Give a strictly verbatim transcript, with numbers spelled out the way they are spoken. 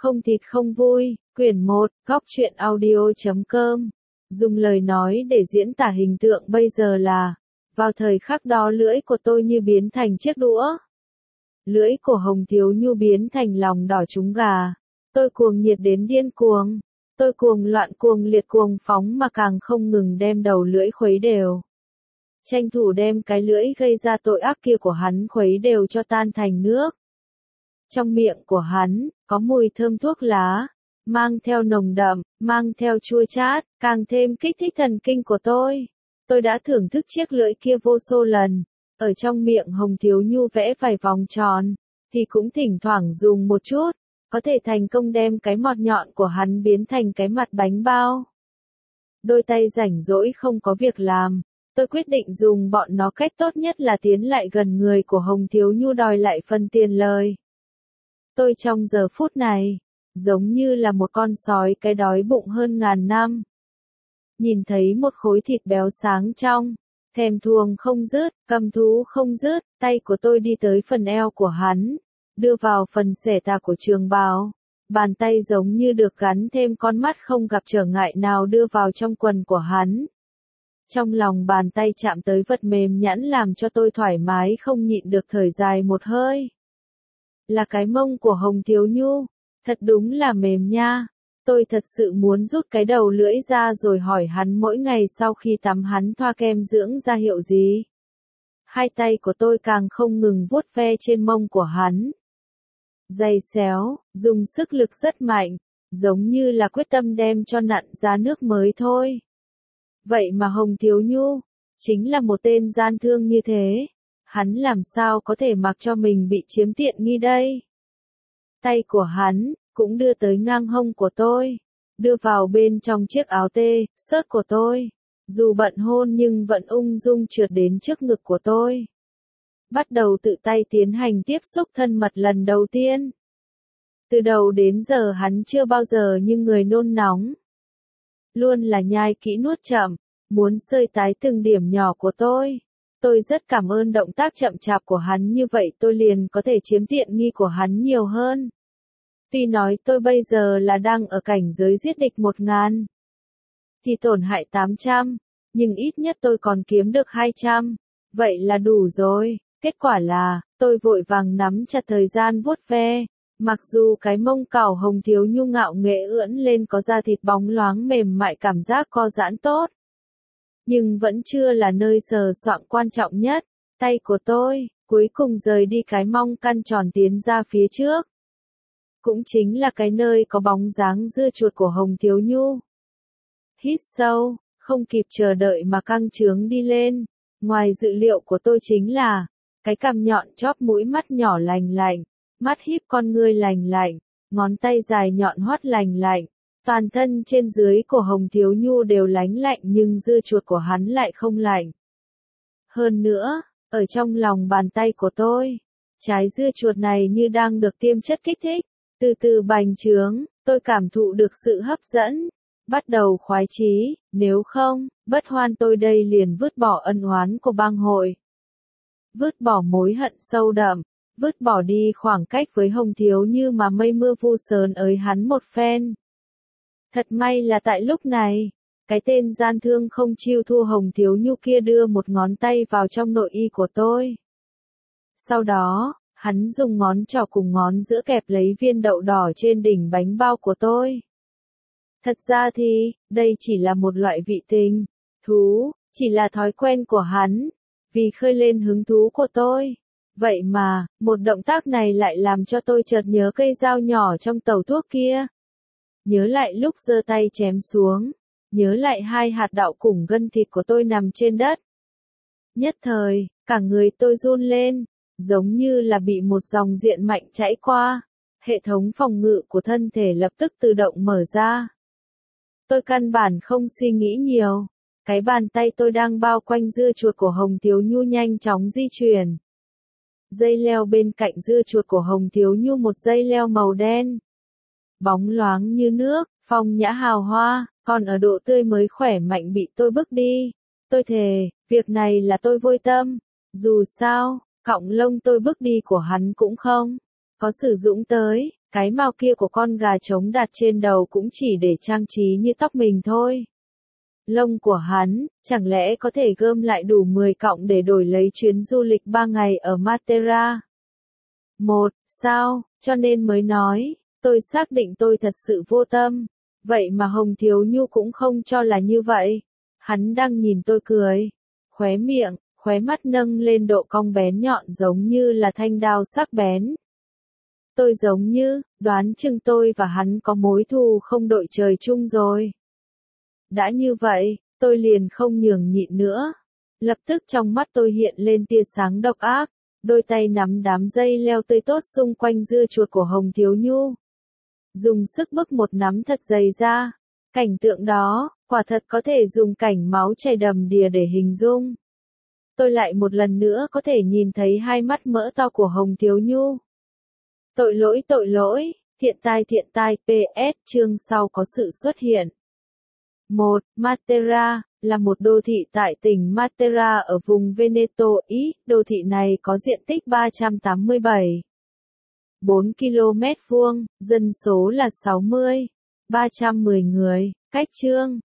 Không thịt không vui, quyển một, góc truyện audio.com. Dùng lời nói để diễn tả hình tượng bây giờ là, vào thời khắc đó lưỡi của tôi như biến thành chiếc đũa. Lưỡi của Hồng Thiếu Nhu biến thành lòng đỏ trúng gà. Tôi cuồng nhiệt đến điên cuồng. Tôi cuồng loạn cuồng liệt cuồng phóng mà càng không ngừng đem đầu lưỡi khuấy đều. Tranh thủ đem cái lưỡi gây ra tội ác kia của hắn khuấy đều cho tan thành nước. Trong miệng của hắn, có mùi thơm thuốc lá, mang theo nồng đậm, mang theo chua chát, càng thêm kích thích thần kinh của tôi. Tôi đã thưởng thức chiếc lưỡi kia vô số lần, ở trong miệng Hồng Thiếu Nhu vẽ vài vòng tròn, thì cũng thỉnh thoảng dùng một chút, có thể thành công đem cái mọt nhọn của hắn biến thành cái mặt bánh bao. Đôi tay rảnh rỗi không có việc làm, tôi quyết định dùng bọn nó cách tốt nhất là tiến lại gần người của Hồng Thiếu Nhu đòi lại phần tiền lời. Tôi trong giờ phút này, giống như là một con sói cái đói bụng hơn ngàn năm. Nhìn thấy một khối thịt béo sáng trong, thèm thuồng không dứt, cầm thú không dứt, tay của tôi đi tới phần eo của hắn, đưa vào phần xẻ tà của trường bào. Bàn tay giống như được gắn thêm con mắt không gặp trở ngại nào đưa vào trong quần của hắn. Trong lòng bàn tay chạm tới vật mềm nhẵn làm cho tôi thoải mái không nhịn được thở dài một hơi. Là cái mông của Hồng Thiếu Nhu, thật đúng là mềm nha. Tôi thật sự muốn rút cái đầu lưỡi ra rồi hỏi hắn mỗi ngày sau khi tắm hắn thoa kem dưỡng da hiệu gì. Hai tay của tôi càng không ngừng vuốt ve trên mông của hắn. Giày xéo, dùng sức lực rất mạnh, giống như là quyết tâm đem cho nặn ra nước mới thôi. Vậy mà Hồng Thiếu Nhu, chính là một tên gian thương như thế. Hắn làm sao có thể mặc cho mình bị chiếm tiện nghi đây? Tay của hắn, cũng đưa tới ngang hông của tôi, đưa vào bên trong chiếc áo tê, sớt của tôi. Dù bận hôn nhưng vẫn ung dung trượt đến trước ngực của tôi. Bắt đầu tự tay tiến hành tiếp xúc thân mật lần đầu tiên. Từ đầu đến giờ hắn chưa bao giờ như người nôn nóng. Luôn là nhai kỹ nuốt chậm, muốn sơi tái từng điểm nhỏ của tôi. Tôi rất cảm ơn động tác chậm chạp của hắn, như vậy tôi liền có thể chiếm tiện nghi của hắn nhiều hơn. Tuy nói tôi bây giờ là đang ở cảnh giới giết địch một ngàn, thì tổn hại tám trăm, nhưng ít nhất tôi còn kiếm được hai trăm, vậy là đủ rồi. Kết quả là, tôi vội vàng nắm chặt thời gian vuốt ve, mặc dù cái mông cào Hồng Thiếu Nhu ngạo nghễ ưỡn lên có da thịt bóng loáng mềm mại cảm giác co giãn tốt. Nhưng vẫn chưa là nơi sờ soạng quan trọng nhất, tay của tôi, cuối cùng rời đi cái mông căn tròn tiến ra phía trước. Cũng chính là cái nơi có bóng dáng dưa chuột của Hồng Thiếu Nhu. Hít sâu, không kịp chờ đợi mà căng trướng đi lên, ngoài dự liệu của tôi chính là, cái cằm nhọn chóp mũi mắt nhỏ lành lạnh, mắt híp con ngươi lành lạnh, ngón tay dài nhọn hoắt lành lạnh. Toàn thân trên dưới của Hồng Thiếu Nhu đều lánh lạnh nhưng dưa chuột của hắn lại không lạnh. Hơn nữa, ở trong lòng bàn tay của tôi, trái dưa chuột này như đang được tiêm chất kích thích, từ từ bành trướng, tôi cảm thụ được sự hấp dẫn, bắt đầu khoái chí, nếu không, bất hoan tôi đây liền vứt bỏ ân oán của bang hội. Vứt bỏ mối hận sâu đậm, vứt bỏ đi khoảng cách với Hồng Thiếu Như mà mây mưa vu sớn ới hắn một phen. Thật may là tại lúc này, cái tên gian thương không chiêu thua Hồng Thiếu Nhu kia đưa một ngón tay vào trong nội y của tôi. Sau đó, hắn dùng ngón trỏ cùng ngón giữa kẹp lấy viên đậu đỏ trên đỉnh bánh bao của tôi. Thật ra thì, đây chỉ là một loại vị tình, thú, chỉ là thói quen của hắn, vì khơi lên hứng thú của tôi. Vậy mà, một động tác này lại làm cho tôi chợt nhớ cây dao nhỏ trong tàu thuốc kia. Nhớ lại lúc giơ tay chém xuống, nhớ lại hai hạt đậu cùng gân thịt của tôi nằm trên đất. Nhất thời, cả người tôi run lên, giống như là bị một dòng điện mạnh chảy qua, hệ thống phòng ngự của thân thể lập tức tự động mở ra. Tôi căn bản không suy nghĩ nhiều, cái bàn tay tôi đang bao quanh dưa chuột của Hồng Thiếu Nhu nhanh chóng di chuyển. Dây leo bên cạnh dưa chuột của Hồng Thiếu Nhu một dây leo màu đen. Bóng loáng như nước, phong nhã hào hoa, còn ở độ tươi mới khỏe mạnh bị tôi bước đi. Tôi thề, việc này là tôi vô tâm. Dù sao, cọng lông tôi bước đi của hắn cũng không có sử dụng tới, Cái mao kia của con gà trống đặt trên đầu cũng chỉ để trang trí như tóc mình thôi. Lông của hắn, chẳng lẽ có thể gom lại đủ mười cọng để đổi lấy chuyến du lịch ba ngày ở Matera? Một, sao, cho nên mới nói, tôi xác định tôi thật sự vô tâm. Vậy mà Hồng Thiếu Nhu cũng không cho là như vậy. Hắn đang nhìn tôi cười. Khóe miệng, khóe mắt nâng lên độ cong bén nhọn giống như là thanh đao sắc bén. Tôi giống như, đoán chừng tôi và hắn có mối thù không đội trời chung rồi. Đã như vậy, tôi liền không nhường nhịn nữa. Lập tức trong mắt tôi hiện lên tia sáng độc ác, đôi tay nắm đám dây leo tươi tốt xung quanh dưa chuột của Hồng Thiếu Nhu. Dùng sức bức một nắm thật dày ra. Cảnh tượng đó, quả thật có thể dùng cảnh máu chảy đầm đìa để hình dung. Tôi lại một lần nữa có thể nhìn thấy hai mắt mỡ to của Hồng Thiếu Nhu. Tội lỗi tội lỗi, thiện tai thiện tai, pê ét chương sau có sự xuất hiện. một. Matera, là một đô thị tại tỉnh Matera ở vùng Veneto, Ý. Đô thị này có diện tích ba trăm tám mươi bảy phẩy bốn ki lô mét vuông, dân số là sáu mươi phẩy ba trăm mười người. Cách chương,